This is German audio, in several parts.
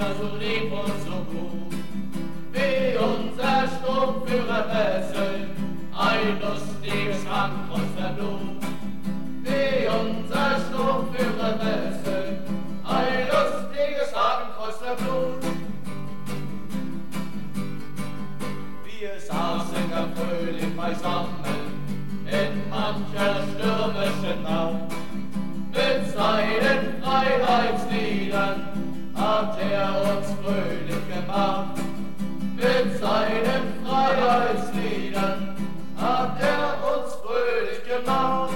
so lieb und so gut, wie unser Sturmführer Wessel, ein lustiges Hakenkreuzlerblut. Wie unser Sturmführer Wessel, ein lustiges Hakenkreuzlerblut. Wir saßen gar fröhlich beisammen in mancher stürmischen Nacht. Mit seinen Freiheitsliedern hat uns fröhlich gemacht. Mit seinen Freiheitsliedern hat uns fröhlich gemacht.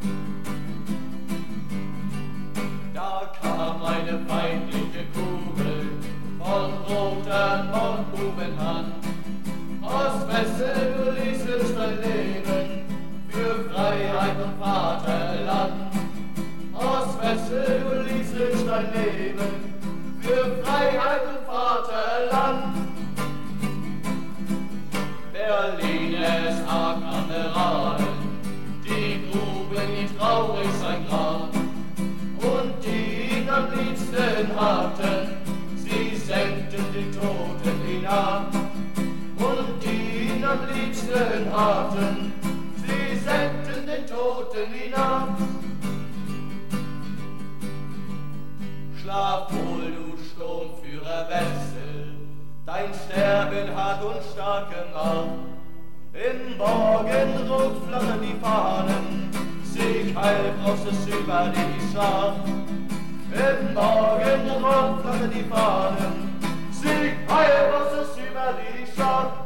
Da kam eine feindliche Kugel von roter Mordbubenhand. Aus Wessel, du ließest dein Leben für Freiheit und Vaterland. Aus Wessel, du ließest dein Leben für Freiheit und Vaterland. Berlin ist arg Kameralen, die gruben ihn traurig sein Grab. Und die ihn am liebsten hatten, sie senkten den Toten hinab. Und die ihn am liebsten hatten, sie senkten den Toten hinab. Schlaf wohl, du Sturmführer Wessel, dein Sterben hat uns stark gemacht. Im Morgenrot flammern die Fahnen, Sieg heil brauchst es über die Schlacht. Im Morgenrot flammern die Fahnen, Sieg heil brauchst es über die Schlacht.